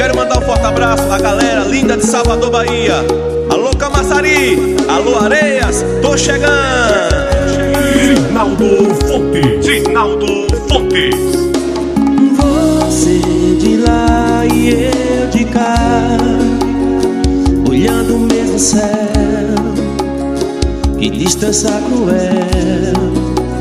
quero mandar um forte abraço à galera linda de Salvador, Bahia. Alô Camaçari, alô Areias, tô chegando. Rinaldo Fontes. Você de lá e eu de cá, olhando o mesmo céu, que distância cruel.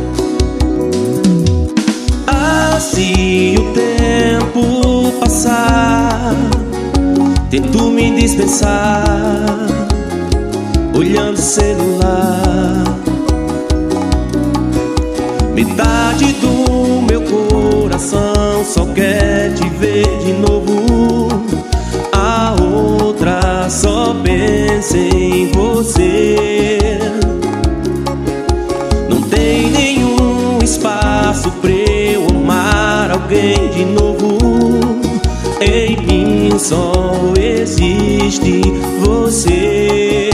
Se o tempo passar, tento me dispensar, olhando o celular. Metade do meu coração só quer te ver de novo, a outra só pensa em você. Não tem nenhum espaço pra eu amar alguém de novo. Em mim só existe você.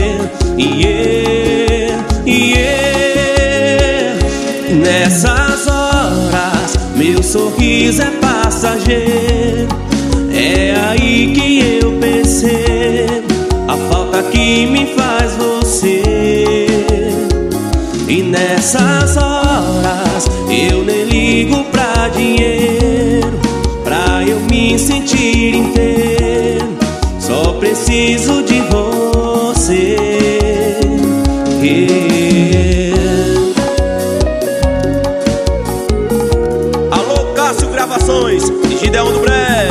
Nessas horas meu sorriso é passageiro. É aí que eu percebo a falta que me faz você. E nessas horas eu nem ligo pra dinheiro, pra eu me sentir inteiro. Só preciso de você. Alô Cássio Gravações e Gideon do Bré.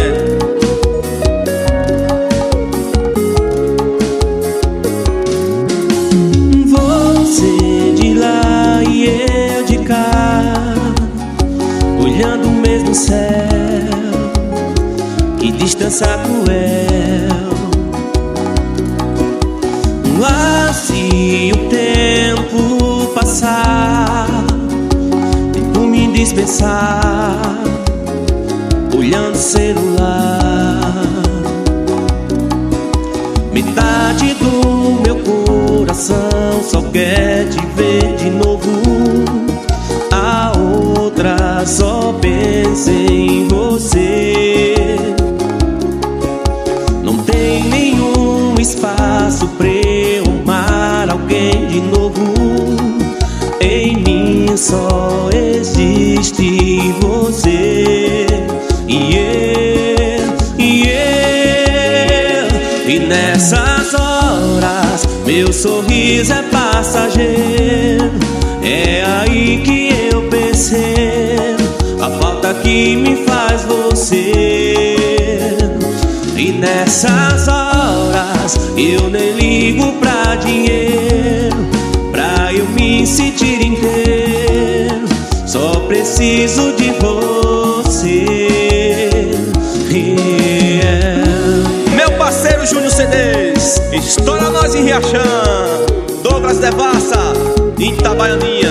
Você de lá e eu de cá, olhando o mesmo céu, que distância cruel. Se o tempo passar, tento me dispensar, olhando o celular. Metade do meu coração só quer te ver de novo, a outra só pensa em você. Não tem nenhum espaço pra eu amar alguém de novo. Em mim só existe você. E nessas horas meu sorriso é passageiro. É aí que eu percebo a falta que me faz você. E nessas horas eu nem ligo pra dinheiro, pra eu me sentir inteiro. Só preciso de você. Meu parceiro Júnior CDs, estoura nós em Riachão. Douglas Devassa, Itabaianinha.